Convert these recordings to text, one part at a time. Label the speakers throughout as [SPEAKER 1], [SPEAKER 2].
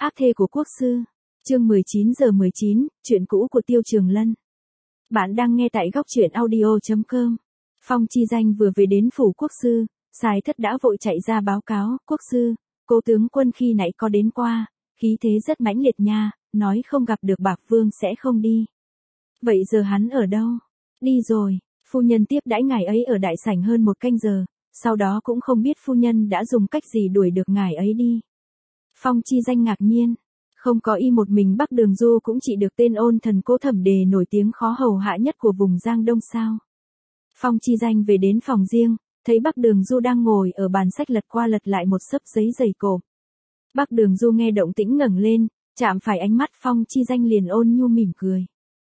[SPEAKER 1] Áp thê của quốc sư. Chương 19:19, chuyện cũ của Tiêu Trường Lân. Bạn đang nghe tại góc truyện audio.com. Phong Chi Danh vừa về đến phủ quốc sư, Sài Thất đã vội chạy ra báo cáo, quốc sư, cố tướng quân khi nãy có đến qua, khí thế rất mãnh liệt nha, nói không gặp được Bạc Vương sẽ không đi. Vậy giờ hắn ở đâu? Đi rồi, phu nhân tiếp đãi ngài ấy ở đại sảnh hơn một canh giờ, sau đó cũng không biết phu nhân đã dùng cách gì đuổi được ngài ấy đi. Phong Chi Danh ngạc nhiên, không có y một mình Bắc Đường Du cũng chỉ được tên ôn thần Cố Thẩm Đề nổi tiếng khó hầu hạ nhất của vùng Giang Đông sao. Phong Chi Danh về đến phòng riêng, thấy Bắc Đường Du đang ngồi ở bàn sách lật qua lật lại một xấp giấy dày cộm. Bắc Đường Du nghe động tĩnh ngẩng lên, chạm phải ánh mắt Phong Chi Danh liền ôn nhu mỉm cười.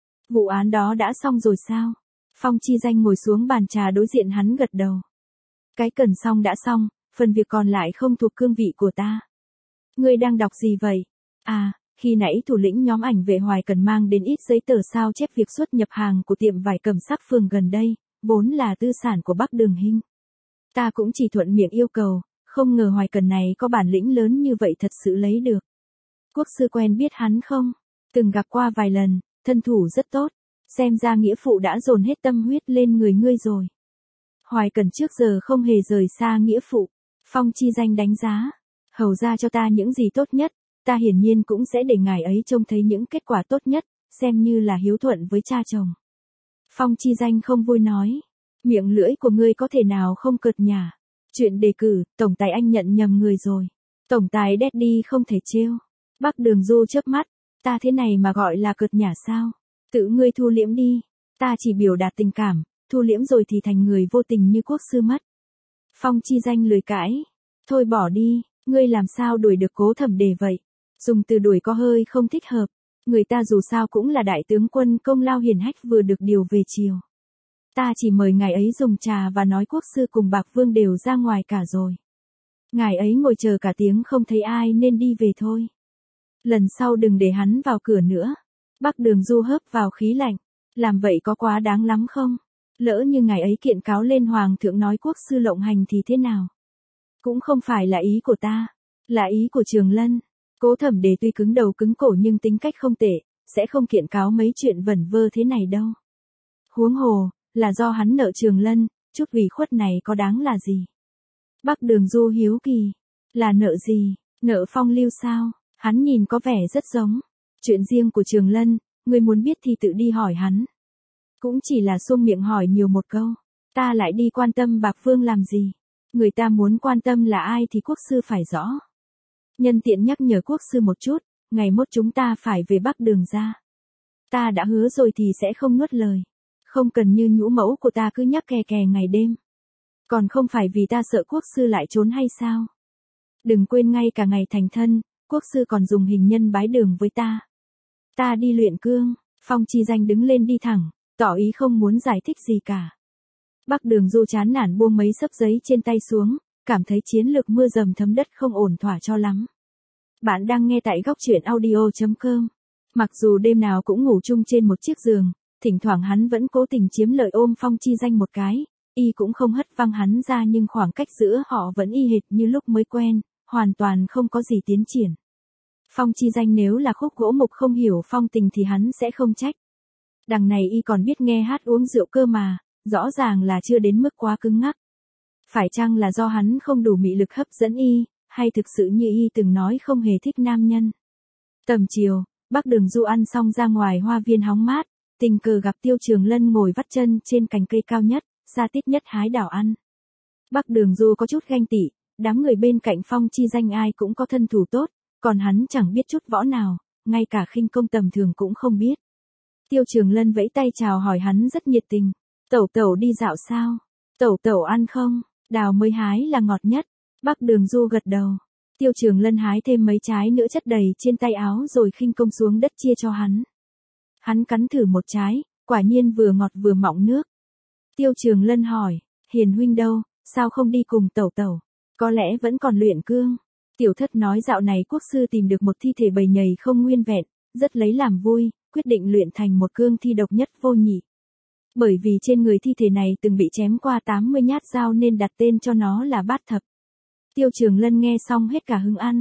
[SPEAKER 1] Vụ án đó đã xong rồi sao? Phong Chi Danh ngồi xuống bàn trà đối diện hắn gật đầu. Cái cần xong đã xong, phần việc còn lại không thuộc cương vị của ta. Ngươi đang đọc gì vậy? À, khi nãy thủ lĩnh nhóm ảnh vệ Hoài Cần mang đến ít giấy tờ sao chép việc xuất nhập hàng của tiệm vải Cẩm Sắc phường gần đây, vốn là tư sản của Bắc Đường Hinh. Ta cũng chỉ thuận miệng yêu cầu, không ngờ Hoài Cần này có bản lĩnh lớn như vậy thật sự lấy được. Quốc sư quen biết hắn không? Từng gặp qua vài lần, thân thủ rất tốt, xem ra nghĩa phụ đã dồn hết tâm huyết lên người ngươi rồi. Hoài Cần trước giờ không hề rời xa nghĩa phụ. Phong Chi Danh đánh giá, hầu ra cho ta những gì tốt nhất, ta hiển nhiên cũng sẽ để ngài ấy trông thấy những kết quả tốt nhất, xem như là hiếu thuận với cha chồng. Phong Chi Danh không vui nói, miệng lưỡi của ngươi có thể nào không cợt nhả. Chuyện đề cử, tổng tài anh nhận nhầm người rồi. Tổng tài Daddy không thể trêu. Bắc Đường Du chớp mắt, ta thế này mà gọi là cợt nhả sao? Tự ngươi thu liễm đi, ta chỉ biểu đạt tình cảm, thu liễm rồi thì thành người vô tình như quốc sư mất. Phong Chi Danh lười cãi, thôi bỏ đi, ngươi làm sao đuổi được Cố Thẩm Đề vậy? Dùng từ đuổi có hơi không thích hợp, người ta dù sao cũng là đại tướng quân công lao hiển hách vừa được điều về triều. Ta chỉ mời ngài ấy dùng trà và nói quốc sư cùng Bạc Vương đều ra ngoài cả rồi. Ngài ấy ngồi chờ cả tiếng không thấy ai nên đi về thôi. Lần sau đừng để hắn vào cửa nữa. Bắc Đường Du hớp vào khí lạnh, làm vậy có quá đáng lắm không? Lỡ như ngài ấy kiện cáo lên hoàng thượng nói quốc sư lộng hành thì thế nào? Cũng không phải là ý của ta, là ý của Trường Lân. Cố Thẩm Đề tuy cứng đầu cứng cổ nhưng tính cách không tệ, sẽ không kiện cáo mấy chuyện vẩn vơ thế này đâu. Huống hồ, là do hắn nợ Trường Lân, chút ủy khuất này có đáng là gì? Bắc Đường Du hiếu kỳ, là nợ gì? Nợ phong lưu sao? Hắn nhìn có vẻ rất giống. Chuyện riêng của Trường Lân, ngươi muốn biết thì tự đi hỏi hắn. Cũng chỉ là xuông miệng hỏi nhiều một câu, ta lại đi quan tâm Bạc Vương làm gì? Người ta muốn quan tâm là ai thì quốc sư phải rõ. Nhân tiện nhắc nhở quốc sư một chút, ngày mốt chúng ta phải về Bắc Đường ra. Ta đã hứa rồi thì sẽ không nuốt lời. Không cần như nhũ mẫu của ta cứ nhắc kè kè ngày đêm. Còn không phải vì ta sợ quốc sư lại trốn hay sao? Đừng quên ngay cả ngày thành thân, quốc sư còn dùng hình nhân bái đường với ta. Ta đi luyện cương. Phong Chi Danh đứng lên đi thẳng, tỏ ý không muốn giải thích gì cả. Bắc Đường Du chán nản buông mấy xấp giấy trên tay xuống, cảm thấy chiến lược mưa dầm thấm đất không ổn thỏa cho lắm. Bạn đang nghe tại góc truyện audio.com. Mặc dù đêm nào cũng ngủ chung trên một chiếc giường, thỉnh thoảng hắn vẫn cố tình chiếm lợi ôm Phong Chi Danh một cái, y cũng không hất văng hắn ra nhưng khoảng cách giữa họ vẫn y hệt như lúc mới quen, hoàn toàn không có gì tiến triển. Phong Chi Danh nếu là khúc gỗ mục không hiểu phong tình thì hắn sẽ không trách. Đằng này y còn biết nghe hát uống rượu cơ mà, rõ ràng là chưa đến mức quá cứng ngắc. Phải chăng là do hắn không đủ mị lực hấp dẫn y, hay thực sự như y từng nói không hề thích nam nhân? Tầm chiều, Bắc Đường Du ăn xong ra ngoài hoa viên hóng mát, tình cờ gặp Tiêu Trường Lân ngồi vắt chân trên cành cây cao nhất, xa tít nhất hái đào ăn. Bắc Đường Du có chút ganh tị, đám người bên cạnh Phong Chi Danh ai cũng có thân thủ tốt, còn hắn chẳng biết chút võ nào, ngay cả khinh công tầm thường cũng không biết. Tiêu Trường Lân vẫy tay chào hỏi hắn rất nhiệt tình. Tẩu tẩu đi dạo sao? Tẩu tẩu ăn không? Đào mới hái là ngọt nhất. Bắc Đường Du gật đầu. Tiêu Trường Lân hái thêm mấy trái nữa chất đầy trên tay áo rồi khinh công xuống đất chia cho hắn. Hắn cắn thử một trái, quả nhiên vừa ngọt vừa mọng nước. Tiêu Trường Lân hỏi, Hiền huynh đâu, sao không đi cùng tẩu tẩu? Có lẽ vẫn còn luyện cương. Tiểu Thất nói dạo này quốc sư tìm được một thi thể bầy nhầy không nguyên vẹn, rất lấy làm vui, quyết định luyện thành một cương thi độc nhất vô nhị. Bởi vì trên người thi thể này từng bị chém qua 80 nhát dao nên đặt tên cho nó là Bát Thập. Tiêu Trường Lân nghe xong hết cả hứng ăn.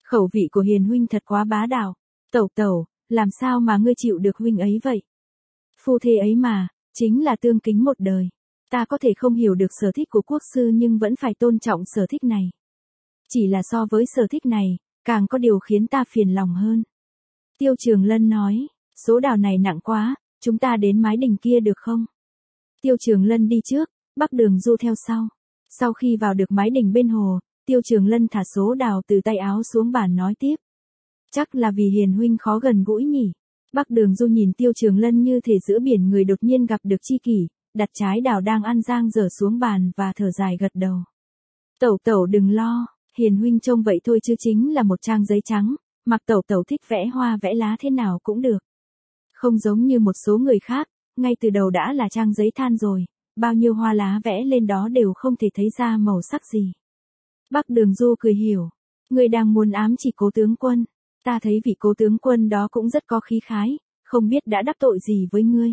[SPEAKER 1] Khẩu vị của Hiền huynh thật quá bá đạo. Tẩu tẩu, làm sao mà ngươi chịu được huynh ấy vậy? Phu thê ấy mà, chính là tương kính một đời. Ta có thể không hiểu được sở thích của quốc sư nhưng vẫn phải tôn trọng sở thích này. Chỉ là so với sở thích này, càng có điều khiến ta phiền lòng hơn. Tiêu Trường Lân nói, số đào này nặng quá, chúng ta đến mái đình kia được không? Tiêu Trường Lân đi trước, Bắc Đường Du theo sau. Sau khi vào được mái đình bên hồ, Tiêu Trường Lân thả số đào từ tay áo xuống bàn nói tiếp. Chắc là vì Hiền huynh khó gần gũi nhỉ. Bắc Đường Du nhìn Tiêu Trường Lân như thể giữa biển người đột nhiên gặp được tri kỷ, đặt trái đào đang ăn dang dở xuống bàn và thở dài gật đầu. Tẩu tẩu đừng lo, Hiền huynh trông vậy thôi chứ chính là một trang giấy trắng, mặc tẩu tẩu thích vẽ hoa vẽ lá thế nào cũng được. Không giống như một số người khác, ngay từ đầu đã là trang giấy than rồi, bao nhiêu hoa lá vẽ lên đó đều không thể thấy ra màu sắc gì. Bắc Đường Du cười hiểu, người đang muốn ám chỉ Cố tướng quân, ta thấy vị Cố tướng quân đó cũng rất có khí khái, không biết đã đắc tội gì với ngươi.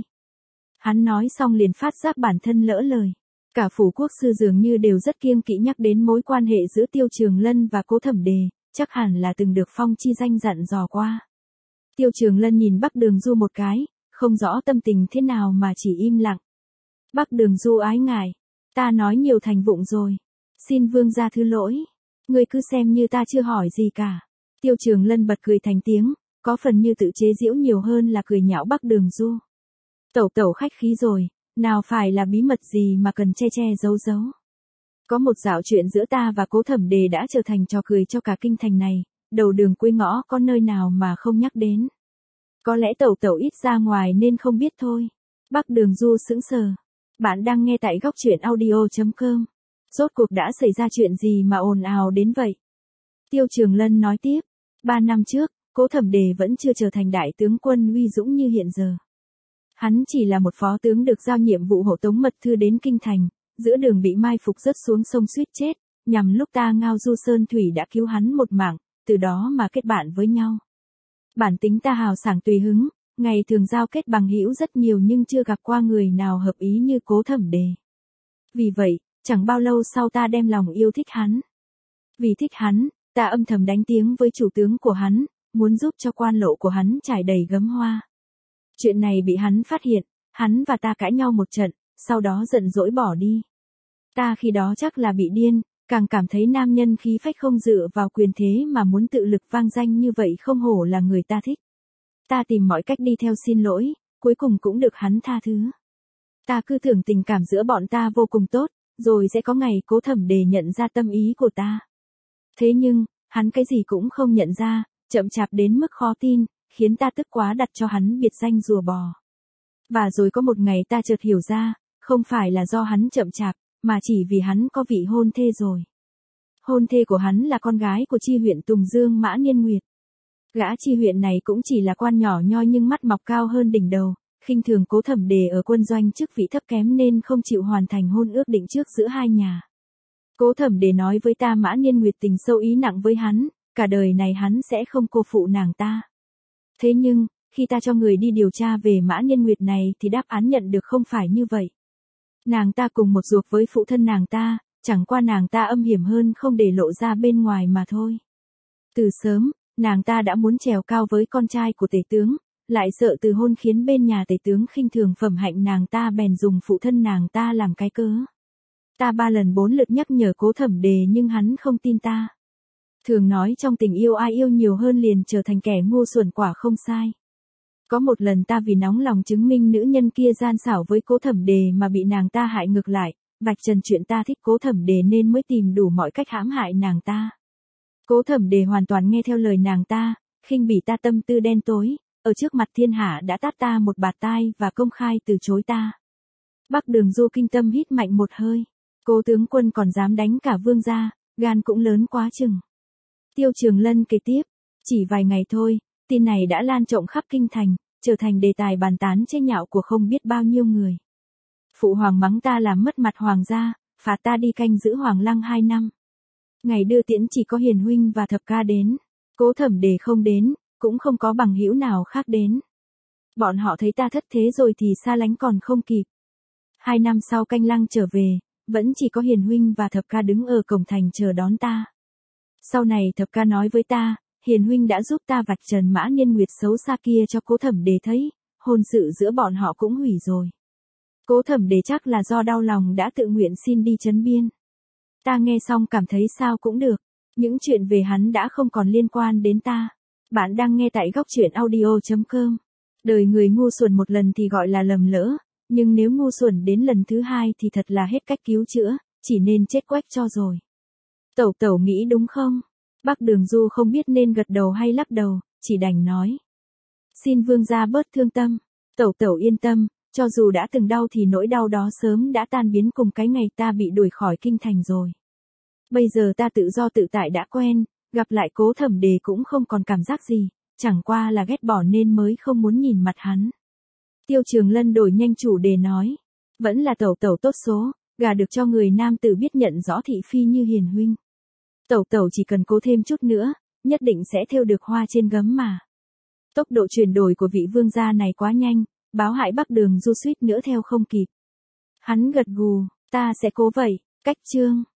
[SPEAKER 1] Hắn nói xong liền phát giác bản thân lỡ lời. Cả phủ quốc sư dường như đều rất kiêng kỵ nhắc đến mối quan hệ giữa Tiêu Trường Lân và Cố Thẩm Đề, chắc hẳn là từng được Phong Chi Danh dặn dò qua. Tiêu Trường Lân nhìn Bắc Đường Du một cái, không rõ tâm tình thế nào mà chỉ im lặng. Bắc Đường Du ái ngại, ta nói nhiều thành vụng rồi, xin vương gia thứ lỗi, ngươi cứ xem như ta chưa hỏi gì cả. Tiêu Trường Lân bật cười thành tiếng, có phần như tự chế giễu nhiều hơn là cười nhạo Bắc Đường Du. Tẩu tẩu khách khí rồi, nào phải là bí mật gì mà cần che che giấu giấu. Có một dạo chuyện giữa ta và Cố Thẩm Đề đã trở thành trò cười cho cả kinh thành này, đầu đường cuối ngõ có nơi nào mà không nhắc đến. Có lẽ tẩu tẩu ít ra ngoài nên không biết thôi. Bắc Đường Du sững sờ. Bạn đang nghe tại góc truyện audio.com. Rốt cuộc đã xảy ra chuyện gì mà ồn ào đến vậy? Tiêu Trường Lân nói tiếp. 3 năm trước, Cố Thẩm Đề vẫn chưa trở thành đại tướng quân uy dũng như hiện giờ. Hắn chỉ là một phó tướng được giao nhiệm vụ hộ tống mật thư đến kinh thành, giữa đường bị mai phục rớt xuống sông suýt chết, nhằm lúc ta ngao du sơn thủy đã cứu hắn một mạng, từ đó mà kết bạn với nhau. Bản tính ta hào sảng tùy hứng, ngày thường giao kết bằng hữu rất nhiều nhưng chưa gặp qua người nào hợp ý như Cố Thẩm Đề. Vì vậy, chẳng bao lâu sau ta đem lòng yêu thích hắn. Vì thích hắn, ta âm thầm đánh tiếng với chủ tướng của hắn, muốn giúp cho quan lộ của hắn trải đầy gấm hoa. Chuyện này bị hắn phát hiện, hắn và ta cãi nhau một trận, sau đó giận dỗi bỏ đi. Ta khi đó chắc là bị điên, càng cảm thấy nam nhân khí phách không dựa vào quyền thế mà muốn tự lực vang danh như vậy không hổ là người ta thích. Ta tìm mọi cách đi theo xin lỗi, cuối cùng cũng được hắn tha thứ. Ta cứ tưởng tình cảm giữa bọn ta vô cùng tốt, rồi sẽ có ngày Cố Thẩm Đề nhận ra tâm ý của ta. Thế nhưng, hắn cái gì cũng không nhận ra, chậm chạp đến mức khó tin, khiến ta tức quá đặt cho hắn biệt danh rùa bò. Và rồi có một ngày ta chợt hiểu ra, không phải là do hắn chậm chạp, mà chỉ vì hắn có vị hôn thê rồi. Hôn thê của hắn là con gái của chi huyện Tùng Dương Mã Niên Nguyệt. Gã chi huyện này cũng chỉ là quan nhỏ nhoi nhưng mắt mọc cao hơn đỉnh đầu, khinh thường Cố Thẩm Đề ở quân doanh chức vị thấp kém nên không chịu hoàn thành hôn ước định trước giữa hai nhà. Cố Thẩm Đề nói với ta Mã Niên Nguyệt tình sâu ý nặng với hắn, cả đời này hắn sẽ không cô phụ nàng ta. Thế nhưng, khi ta cho người đi điều tra về Mã Niên Nguyệt này thì đáp án nhận được không phải như vậy. Nàng ta cùng một ruột với phụ thân nàng ta, chẳng qua nàng ta âm hiểm hơn không để lộ ra bên ngoài mà thôi. Từ sớm, nàng ta đã muốn trèo cao với con trai của tể tướng, lại sợ từ hôn khiến bên nhà tể tướng khinh thường phẩm hạnh nàng ta bèn dùng phụ thân nàng ta làm cái cớ. Ta 3 lần 4 lượt nhắc nhở Cố Thẩm Đề nhưng hắn không tin ta. Thường nói trong tình yêu ai yêu nhiều hơn liền trở thành kẻ ngu xuẩn quả không sai. Có một lần ta vì nóng lòng chứng minh nữ nhân kia gian xảo với Cố Thẩm Đề mà bị nàng ta hại ngược lại, vạch trần chuyện ta thích Cố Thẩm Đề nên mới tìm đủ mọi cách hãm hại nàng ta. Cố Thẩm Đề hoàn toàn nghe theo lời nàng ta, khinh bỉ ta tâm tư đen tối, ở trước mặt thiên hạ đã tát ta một bạt tai và công khai từ chối ta. Bắc Đường Du kinh tâm hít mạnh một hơi, Cố tướng quân còn dám đánh cả vương gia, gan cũng lớn quá chừng. Tiêu Trường Lân kể tiếp, chỉ vài ngày thôi, tin này đã lan rộng khắp kinh thành, trở thành đề tài bàn tán chế nhạo của không biết bao nhiêu người. Phụ hoàng mắng ta làm mất mặt hoàng gia, phạt ta đi canh giữ hoàng lăng 2 năm. Ngày đưa tiễn chỉ có Hiền huynh và Thập ca đến, Cố Thẩm Đề không đến, cũng không có bằng hữu nào khác đến. Bọn họ thấy ta thất thế rồi thì xa lánh còn không kịp. 2 năm sau canh lăng trở về, vẫn chỉ có Hiền huynh và Thập ca đứng ở cổng thành chờ đón ta. Sau này Thập ca nói với ta, Hiền huynh đã giúp ta vạch trần Mã Niên Nguyệt xấu xa kia cho Cố Thẩm Đề thấy, hôn sự giữa bọn họ cũng hủy rồi. Cố Thẩm Đề chắc là do đau lòng đã tự nguyện xin đi trấn biên. Ta nghe xong cảm thấy sao cũng được, những chuyện về hắn đã không còn liên quan đến ta. Bạn đang nghe tại góc truyện audio.com. Đời người ngu xuẩn một lần thì gọi là lầm lỡ, nhưng nếu ngu xuẩn đến lần thứ hai thì thật là hết cách cứu chữa, chỉ nên chết quách cho rồi. Tẩu tẩu nghĩ đúng không? Bắc Đường Du không biết nên gật đầu hay lắc đầu, chỉ đành nói. Xin vương gia bớt thương tâm, tẩu tẩu yên tâm, cho dù đã từng đau thì nỗi đau đó sớm đã tan biến cùng cái ngày ta bị đuổi khỏi kinh thành rồi. Bây giờ ta tự do tự tại đã quen, gặp lại Cố Thẩm Đề cũng không còn cảm giác gì, chẳng qua là ghét bỏ nên mới không muốn nhìn mặt hắn. Tiêu Trường Lân đổi nhanh chủ đề nói, vẫn là tẩu tẩu tốt số, gả được cho người nam tử biết nhận rõ thị phi như Hiền huynh. Tẩu tẩu chỉ cần cố thêm chút nữa, nhất định sẽ thêu được hoa trên gấm mà. Tốc độ chuyển đổi của vị vương gia này quá nhanh, báo hại Bắc Đường Du suýt nữa theo không kịp. Hắn gật gù, ta sẽ cố vậy, cách chương.